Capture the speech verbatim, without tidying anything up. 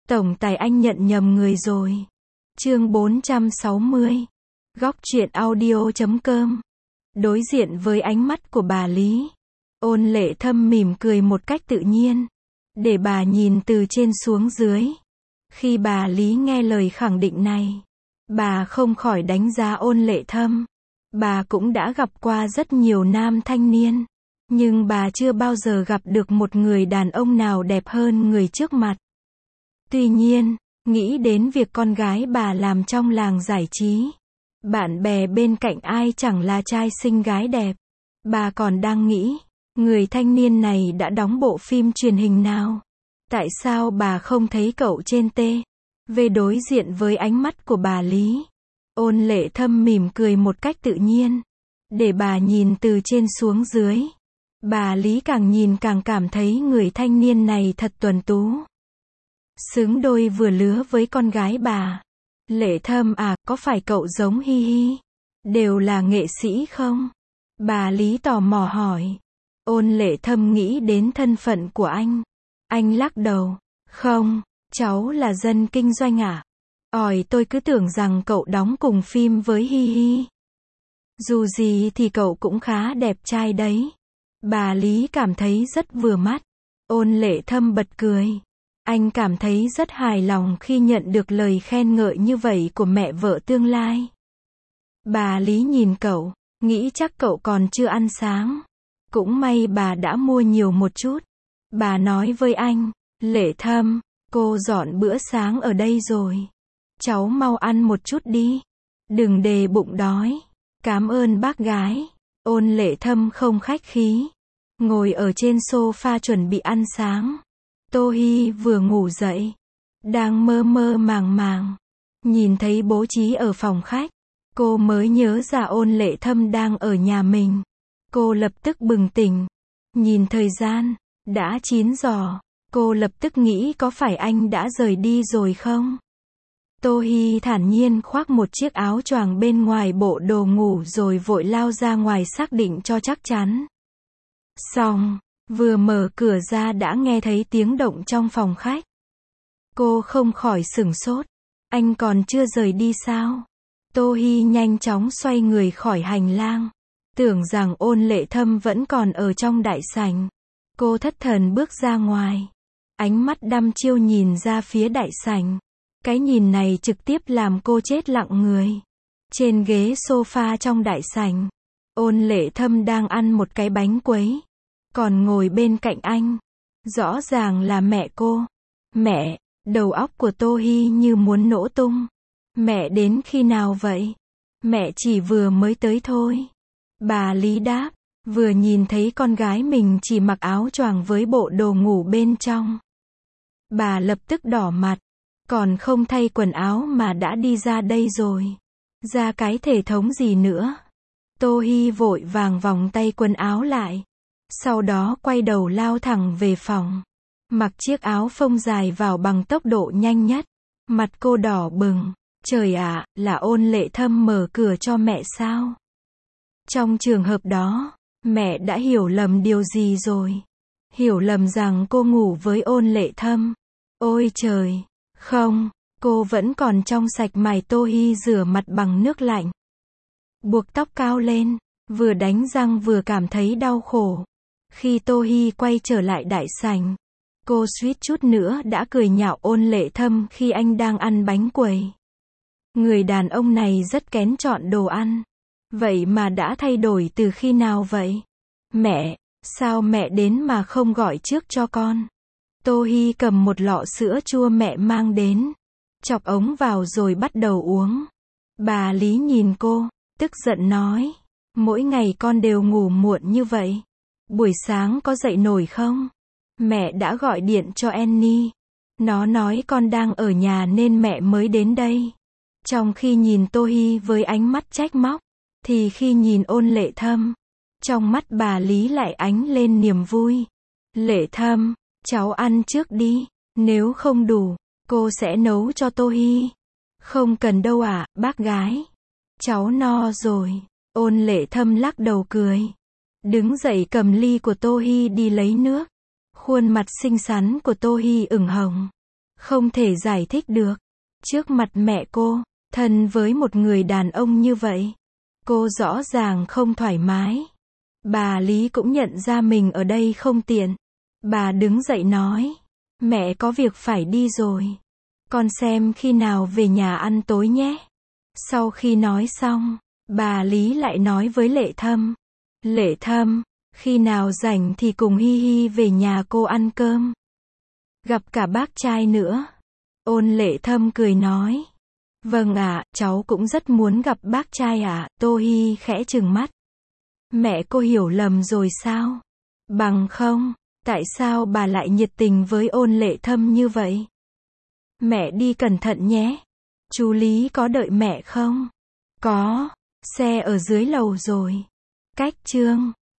Tổng tài anh nhận nhầm người rồi. Chương bốn trăm sáu mươi. Góc truyện audio chấm com. Đối diện với ánh mắt của bà Lý, Ôn Lệ Thâm mỉm cười một cách tự nhiên, để bà nhìn từ trên xuống dưới. Khi bà Lý nghe lời khẳng định này, bà không khỏi đánh giá Ôn Lệ Thâm. Bà cũng đã gặp qua rất nhiều nam thanh niên, nhưng bà chưa bao giờ gặp được một người đàn ông nào đẹp hơn người trước mặt. Tuy nhiên, nghĩ đến việc con gái bà làm trong làng giải trí, bạn bè bên cạnh ai chẳng là trai xinh gái đẹp, bà còn đang nghĩ, người thanh niên này đã đóng bộ phim truyền hình nào? Tại sao bà không thấy cậu trên tê vê? Đối diện với ánh mắt của bà Lý, Ôn Lệ Thâm mỉm cười một cách tự nhiên, để bà nhìn từ trên xuống dưới. Bà Lý càng nhìn càng cảm thấy người thanh niên này thật tuấn tú, xứng đôi vừa lứa với con gái bà. Lệ Thâm à, có phải cậu giống Hi Hi, đều là nghệ sĩ không? Bà Lý tò mò hỏi. Ôn Lệ Thâm nghĩ đến thân phận của anh. Anh lắc đầu. Không, cháu là dân kinh doanh ạ. À? Ỏi, tôi cứ tưởng rằng cậu đóng cùng phim với Hi Hi. Dù gì thì cậu cũng khá đẹp trai đấy. Bà Lý cảm thấy rất vừa mắt. Ôn Lệ Thâm bật cười. Anh cảm thấy rất hài lòng khi nhận được lời khen ngợi như vậy của mẹ vợ tương lai. Bà Lý nhìn cậu, nghĩ chắc cậu còn chưa ăn sáng. Cũng may bà đã mua nhiều một chút. Bà nói với anh, Lệ Thâm, cô dọn bữa sáng ở đây rồi. Cháu mau ăn một chút đi. Đừng để bụng đói. Cảm ơn bác gái. Ôn Lệ Thâm không khách khí, ngồi ở trên sofa chuẩn bị ăn sáng. Tô Hi vừa ngủ dậy, đang mơ mơ màng màng, nhìn thấy bố trí ở phòng khách, cô mới nhớ ra Ôn Lệ Thâm đang ở nhà mình. Cô lập tức bừng tỉnh, nhìn thời gian, đã chín giờ, cô lập tức nghĩ có phải anh đã rời đi rồi không? Tô Hi thản nhiên khoác một chiếc áo choàng bên ngoài bộ đồ ngủ rồi vội lao ra ngoài xác định cho chắc chắn. Xong, vừa mở cửa ra đã nghe thấy tiếng động trong phòng khách. Cô không khỏi sửng sốt. Anh còn chưa rời đi sao? Tô Hi nhanh chóng xoay người khỏi hành lang, tưởng rằng Ôn Lệ Thâm vẫn còn ở trong đại sảnh. Cô thất thần bước ra ngoài, ánh mắt đăm chiêu nhìn ra phía đại sảnh. Cái nhìn này trực tiếp làm cô chết lặng người. Trên ghế sofa trong đại sảnh, Ôn Lệ Thâm đang ăn một cái bánh quấy, còn ngồi bên cạnh anh, rõ ràng là mẹ cô. Mẹ, đầu óc của Tô Hi như muốn nổ tung. Mẹ đến khi nào vậy? Mẹ chỉ vừa mới tới thôi. Bà Lý đáp, vừa nhìn thấy con gái mình chỉ mặc áo choàng với bộ đồ ngủ bên trong. Bà lập tức đỏ mặt, còn không thay quần áo mà đã đi ra đây rồi. Ra cái thể thống gì nữa? Tô Hi vội vàng vòng tay quần áo lại, sau đó quay đầu lao thẳng về phòng, mặc chiếc áo phông dài vào bằng tốc độ nhanh nhất. Mặt cô đỏ bừng. Trời ạ, là Ôn Lệ Thâm mở cửa cho mẹ sao? Trong trường hợp đó, mẹ đã hiểu lầm điều gì rồi? Hiểu lầm rằng cô ngủ với Ôn Lệ Thâm. Ôi trời, không, cô vẫn còn trong sạch mày. Tô Hi rửa mặt bằng nước lạnh, buộc tóc cao lên, vừa đánh răng vừa cảm thấy đau khổ. Khi Tô Hi quay trở lại đại sảnh, cô suýt chút nữa đã cười nhạo Ôn Lệ Thâm khi anh đang ăn bánh quẩy. Người đàn ông này rất kén chọn đồ ăn. Vậy mà đã thay đổi từ khi nào vậy? Mẹ, sao mẹ đến mà không gọi trước cho con? Tô Hi cầm một lọ sữa chua mẹ mang đến, chọc ống vào rồi bắt đầu uống. Bà Lý nhìn cô, tức giận nói, mỗi ngày con đều ngủ muộn như vậy. Buổi sáng có dậy nổi không? Mẹ đã gọi điện cho Annie. Nó nói con đang ở nhà nên mẹ mới đến đây. Trong khi nhìn Tô Hi với ánh mắt trách móc, thì khi nhìn Ôn Lệ Thâm, trong mắt bà Lý lại ánh lên niềm vui. Lệ Thâm, cháu ăn trước đi, nếu không đủ, cô sẽ nấu cho Tô Hi. Không cần đâu ạ, à, bác gái. Cháu no rồi. Ôn Lệ Thâm lắc đầu cười, đứng dậy cầm ly của Tô Hi đi lấy nước. Khuôn mặt xinh xắn của Tô Hi ửng hồng. Không thể giải thích được. Trước mặt mẹ cô, thân với một người đàn ông như vậy, cô rõ ràng không thoải mái. Bà Lý cũng nhận ra mình ở đây không tiện. Bà đứng dậy nói, mẹ có việc phải đi rồi. Con xem khi nào về nhà ăn tối nhé. Sau khi nói xong, bà Lý lại nói với Lệ Thâm. Lệ Thâm, khi nào rảnh thì cùng Hi Hi về nhà cô ăn cơm. Gặp cả bác trai nữa. Ôn Lệ Thâm cười nói. Vâng ạ, cháu cũng rất muốn gặp bác trai ạ. Tô Hi khẽ trừng mắt. Mẹ cô hiểu lầm rồi sao? Bằng không, tại sao bà lại nhiệt tình với Ôn Lệ Thâm như vậy? Mẹ đi cẩn thận nhé. Chú Lý có đợi mẹ không? Có, xe ở dưới lầu rồi. Cách chương